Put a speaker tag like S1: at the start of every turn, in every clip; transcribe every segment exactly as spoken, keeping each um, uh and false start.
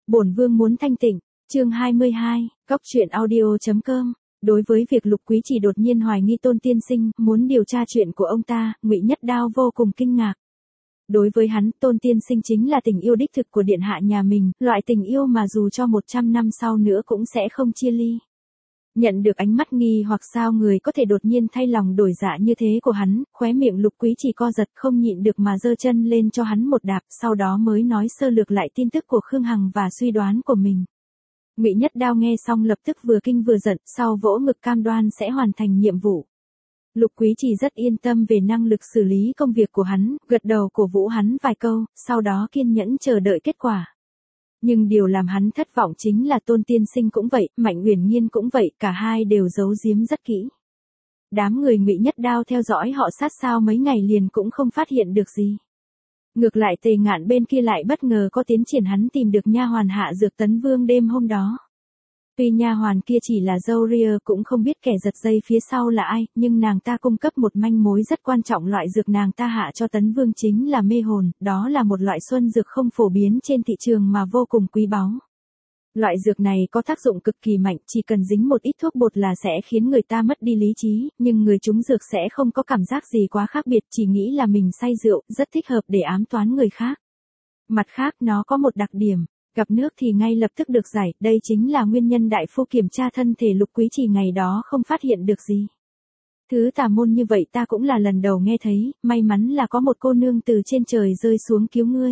S1: Bổn vương muốn thanh tịnh, chương hai mươi hai, góc truyện audio.com. Đối với việc Lục Quý Trì đột nhiên hoài nghi Tôn tiên sinh, muốn điều tra chuyện của ông ta, Ngụy Nhất Đao vô cùng kinh ngạc. Đối với hắn, Tôn tiên sinh chính là tình yêu đích thực của điện hạ nhà mình, loại tình yêu mà dù cho một trăm năm sau nữa cũng sẽ không chia ly. Nhận được ánh mắt nghi hoặc sao người có thể đột nhiên thay lòng đổi dạ như thế của hắn, khóe miệng Lục Quý Trì co giật không nhịn được mà giơ chân lên cho hắn một đạp, sau đó mới nói sơ lược lại tin tức của Khương Hằng và suy đoán của mình. Ngụy Nhất Đao nghe xong lập tức vừa kinh vừa giận, sau vỗ ngực cam đoan sẽ hoàn thành nhiệm vụ. Lục Quý Trì rất yên tâm về năng lực xử lý công việc của hắn, gật đầu cổ vũ hắn vài câu, sau đó kiên nhẫn chờ đợi kết quả. Nhưng điều làm hắn thất vọng chính là Tôn tiên sinh cũng vậy, Mạnh Uyển Nhiên cũng vậy, cả hai đều giấu giếm rất kỹ. Đám người Ngụy Nhất Đao theo dõi họ sát sao mấy ngày liền cũng không phát hiện được gì. Ngược lại Tề Ngạn bên kia lại bất ngờ có tiến triển, hắn tìm được nha hoàn hạ dược Tấn Vương đêm hôm đó. Tuy nha hoàn kia chỉ là dâu ria cũng không biết kẻ giật dây phía sau là ai, nhưng nàng ta cung cấp một manh mối rất quan trọng. Loại dược nàng ta hạ cho Tấn Vương chính là mê hồn, đó là một loại xuân dược không phổ biến trên thị trường mà vô cùng quý báu. Loại dược này có tác dụng cực kỳ mạnh, chỉ cần dính một ít thuốc bột là sẽ khiến người ta mất đi lý trí, nhưng người trúng dược sẽ không có cảm giác gì quá khác biệt, chỉ nghĩ là mình say rượu, rất thích hợp để ám toán người khác. Mặt khác nó có một đặc điểm, gặp nước thì ngay lập tức được giải, đây chính là nguyên nhân đại phu kiểm tra thân thể Lục Quý Trì ngày đó không phát hiện được gì. Thứ tà môn như vậy ta cũng là lần đầu nghe thấy, may mắn là có một cô nương từ trên trời rơi xuống cứu ngươi.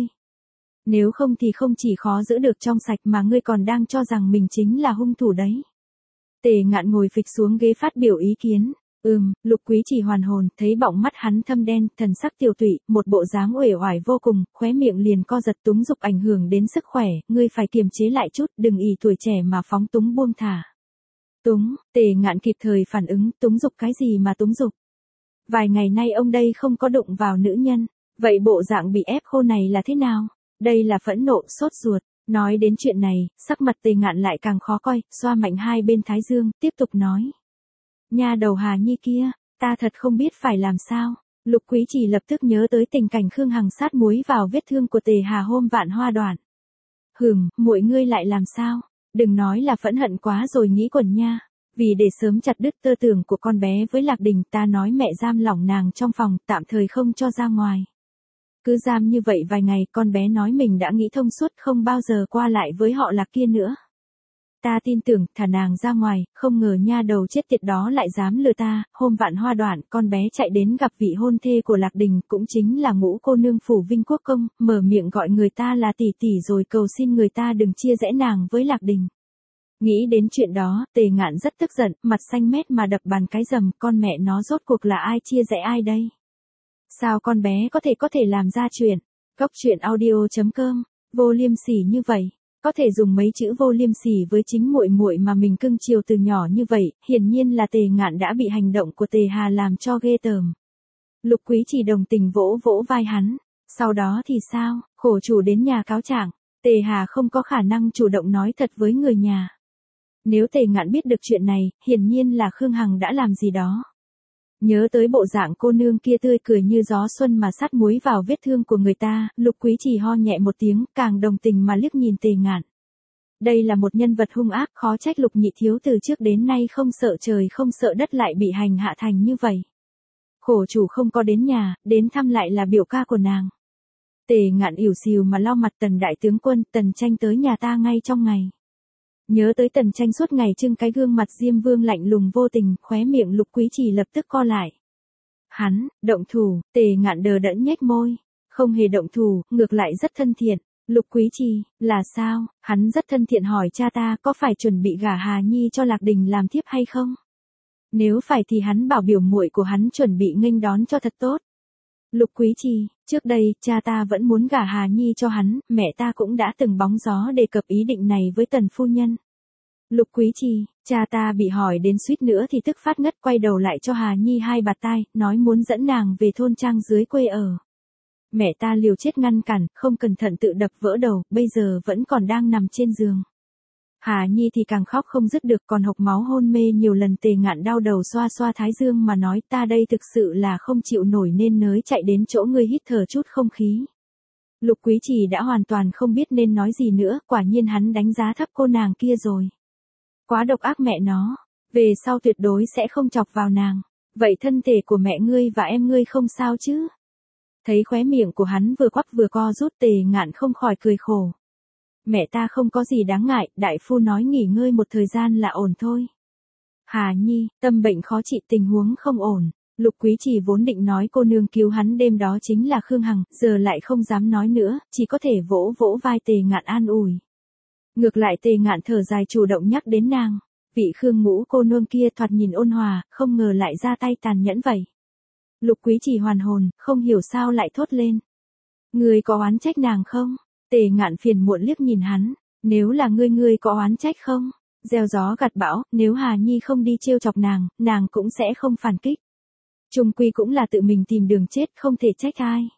S1: Nếu không thì không chỉ khó giữ được trong sạch mà ngươi còn đang cho rằng mình chính là hung thủ đấy. Tề Ngạn ngồi phịch xuống ghế phát biểu ý kiến. Ừm, Lục Quý Trì hoàn hồn, thấy bọng mắt hắn thâm đen, thần sắc tiều tụy, một bộ dáng uể oải vô cùng, khóe miệng liền co giật. Túng dục ảnh hưởng đến sức khỏe, ngươi phải kiềm chế lại chút, đừng ỷ tuổi trẻ mà phóng túng buông thả. Túng, Tề Ngạn kịp thời phản ứng, túng dục cái gì mà túng dục? Vài ngày nay ông đây không có đụng vào nữ nhân, vậy bộ dạng bị ép khô này là thế nào? Đây là phẫn nộ, sốt ruột. Nói đến chuyện này, sắc mặt Tề Ngạn lại càng khó coi, xoa mạnh hai bên thái dương, tiếp tục nói. Nha đầu Hà Nhi kia, ta thật không biết phải làm sao. Lục Quý Trì lập tức nhớ tới tình cảnh Khương Hằng sát muối vào vết thương của Tề Hà hôm Vạn Hoa Đoạn. Hừm, muội ngươi lại làm sao? Đừng nói là phẫn hận quá rồi nghĩ quẩn nha. Vì để sớm chặt đứt tơ tưởng của con bé với Lạc Đình, ta nói mẹ giam lỏng nàng trong phòng, tạm thời không cho ra ngoài. Cứ giam như vậy vài ngày, con bé nói mình đã nghĩ thông suốt, không bao giờ qua lại với họ Lạc kia nữa. Ta tin tưởng, thả nàng ra ngoài, không ngờ nha đầu chết tiệt đó lại dám lừa ta. Hôm Vạn Hoa Đoạn, con bé chạy đến gặp vị hôn thê của Lạc Đình, cũng chính là Ngũ cô nương phủ Vinh Quốc công, mở miệng gọi người ta là tỷ tỷ rồi cầu xin người ta đừng chia rẽ nàng với Lạc Đình. Nghĩ đến chuyện đó, Tề Ngạn rất tức giận, mặt xanh mét mà đập bàn cái rầm, con mẹ nó rốt cuộc là ai chia rẽ ai đây? Sao con bé có thể có thể làm ra chuyện? Góc truyện audio.com, vô liêm sỉ như vậy. Có thể dùng mấy chữ vô liêm sỉ với chính muội muội mà mình cưng chiều từ nhỏ như vậy, hiển nhiên là Tề Ngạn đã bị hành động của Tề Hà làm cho ghê tởm. Lục Quý Trì đồng tình vỗ vỗ vai hắn. Sau đó thì sao? Khổ chủ đến nhà cáo trạng. Tề Hà không có khả năng chủ động nói thật với người nhà. Nếu Tề Ngạn biết được chuyện này, hiển nhiên là Khương Hằng đã làm gì đó. Nhớ tới bộ dạng cô nương kia tươi cười như gió xuân mà sát muối vào vết thương của người ta, Lục Quý Trì ho nhẹ một tiếng, càng đồng tình mà liếc nhìn Tề Ngạn. Đây là một nhân vật hung ác, khó trách Lục nhị thiếu từ trước đến nay không sợ trời không sợ đất lại bị hành hạ thành như vậy. Khổ chủ không có đến nhà, đến thăm lại là biểu ca của nàng. Tề Ngạn ỉu xìu mà lau mặt. Tần đại tướng quân, Tần Tranh tới nhà ta ngay trong ngày. Nhớ tới Tần Tranh suốt ngày trưng cái gương mặt Diêm Vương lạnh lùng vô tình, khóe miệng Lục Quý Trì lập tức co lại. Hắn, động thủ, Tề Ngạn đờ đẫn nhếch môi. Không hề động thủ, ngược lại rất thân thiện. Lục Quý Trì, là sao? Hắn rất thân thiện hỏi cha ta có phải chuẩn bị gả Hà Nhi cho Lạc Đình làm thiếp hay không? Nếu phải thì hắn bảo biểu muội của hắn chuẩn bị nghênh đón cho thật tốt. Lục Quý Trì, trước đây, cha ta vẫn muốn gả Hà Nhi cho hắn, mẹ ta cũng đã từng bóng gió đề cập ý định này với Tần phu nhân. Lục Quý Trì, cha ta bị hỏi đến suýt nữa thì tức phát ngất, quay đầu lại cho Hà Nhi hai bạt tai, nói muốn dẫn nàng về thôn trang dưới quê ở. Mẹ ta liều chết ngăn cản, không cẩn thận tự đập vỡ đầu, bây giờ vẫn còn đang nằm trên giường. Hà Nhi thì càng khóc không dứt được, còn hộc máu hôn mê nhiều lần. Tề Ngạn đau đầu xoa xoa thái dương mà nói, ta đây thực sự là không chịu nổi nên nới chạy đến chỗ ngươi hít thở chút không khí. Lục Quý Trì đã hoàn toàn không biết nên nói gì nữa, quả nhiên hắn đánh giá thấp cô nàng kia rồi. Quá độc ác mẹ nó, về sau tuyệt đối sẽ không chọc vào nàng. Vậy thân thể của mẹ ngươi và em ngươi không sao chứ? Thấy khóe miệng của hắn vừa quắp vừa co rút, Tề Ngạn không khỏi cười khổ. Mẹ ta không có gì đáng ngại, đại phu nói nghỉ ngơi một thời gian là ổn thôi. Hà Nhi, tâm bệnh khó trị, tình huống không ổn. Lục Quý Trì vốn định nói cô nương cứu hắn đêm đó chính là Khương Hằng, giờ lại không dám nói nữa, chỉ có thể vỗ vỗ vai Tề Ngạn an ủi. Ngược lại Tề Ngạn thở dài chủ động nhắc đến nàng. Vị Khương ngũ cô nương kia thoạt nhìn ôn hòa, không ngờ lại ra tay tàn nhẫn vậy. Lục Quý Trì hoàn hồn, không hiểu sao lại thốt lên. Ngươi có oán trách nàng không? Tề Ngạn phiền muộn liếc nhìn hắn. Nếu là ngươi ngươi có oán trách không? Gieo gió gặt bão, nếu Hà Nhi không đi trêu chọc nàng, nàng cũng sẽ không phản kích. Chung quy cũng là tự mình tìm đường chết, không thể trách ai.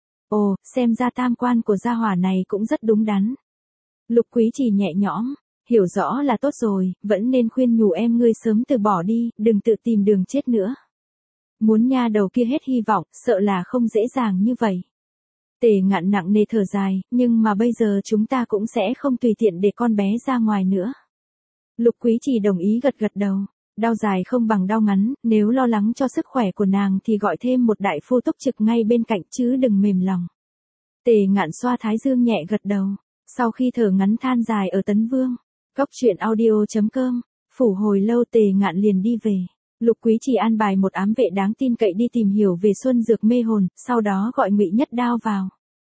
S1: Ồ, xem ra tam quan của gia hỏa này cũng rất đúng đắn. Lục Quý Trì nhẹ nhõm, hiểu rõ là tốt rồi, vẫn nên khuyên nhủ em ngươi sớm từ bỏ đi, đừng tự tìm đường chết nữa. Muốn nha đầu kia hết hy vọng, sợ là không dễ dàng như vậy. Tề Ngạn nặng nề thở dài, nhưng mà bây giờ chúng ta cũng sẽ không tùy tiện để con bé ra ngoài nữa. Lục Quý Trì đồng ý gật gật đầu. Đau dài không bằng đau ngắn, nếu lo lắng cho sức khỏe của nàng thì gọi thêm một đại phu túc trực ngay bên cạnh chứ đừng mềm lòng. Tề Ngạn xoa thái dương nhẹ gật đầu. Sau khi thở ngắn than dài ở Tấn Vương, Cốc truyện audio chấm com, phủ hồi lâu Tề Ngạn liền đi về. Lục Quý Trì an bài một ám vệ đáng tin cậy đi tìm hiểu về xuân dược mê hồn, sau đó gọi Ngụy Nhất Đao vào.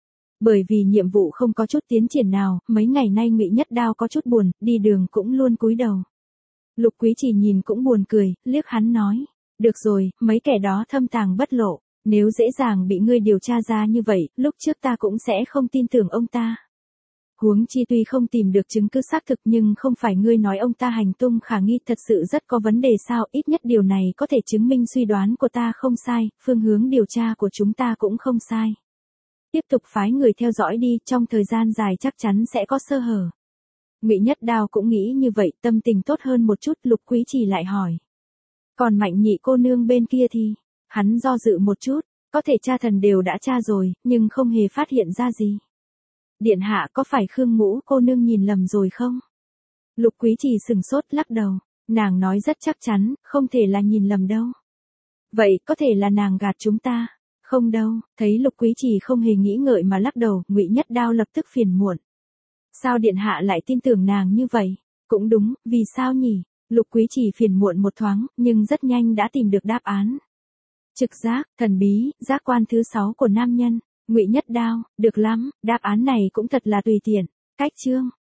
S1: Bởi vì nhiệm vụ không có chút tiến triển nào, mấy ngày nay Ngụy Nhất Đao có chút buồn, đi đường cũng luôn cúi đầu. Lục Quý Trì nhìn cũng buồn cười, liếc hắn nói. Được rồi, mấy kẻ đó thâm tàng bất lộ, nếu dễ dàng bị ngươi điều tra ra như vậy, lúc trước ta cũng sẽ không tin tưởng ông ta. Huống chi tuy không tìm được chứng cứ xác thực nhưng không phải ngươi nói ông ta hành tung khả nghi thật sự rất có vấn đề sao, ít nhất điều này có thể chứng minh suy đoán của ta không sai, phương hướng điều tra của chúng ta cũng không sai. Tiếp tục phái người theo dõi đi, trong thời gian dài chắc chắn sẽ có sơ hở. Ngụy Nhất Đao cũng nghĩ như vậy, tâm tình tốt hơn một chút. Lục Quý Trì lại hỏi. Còn Mạnh nhị cô nương bên kia thì, hắn do dự một chút, có thể tra thần đều đã tra rồi, nhưng không hề phát hiện ra gì. Điện hạ có phải Khương ngũ cô nương nhìn lầm rồi không? Lục Quý Trì sừng sốt lắc đầu, nàng nói rất chắc chắn, không thể là nhìn lầm đâu. Vậy có thể là nàng gạt chúng ta? Không đâu, thấy Lục Quý Trì không hề nghĩ ngợi mà lắc đầu, Ngụy Nhất Đao lập tức phiền muộn. Sao điện hạ lại tin tưởng nàng như vậy? Cũng đúng, vì sao nhỉ? Lục Quý Trì phiền muộn một thoáng, nhưng rất nhanh đã tìm được đáp án. Trực giác, thần bí, giác quan thứ sáu của nam nhân. Ngụy Nhất Đao, được lắm, đáp án này cũng thật là tùy tiện. Cách chương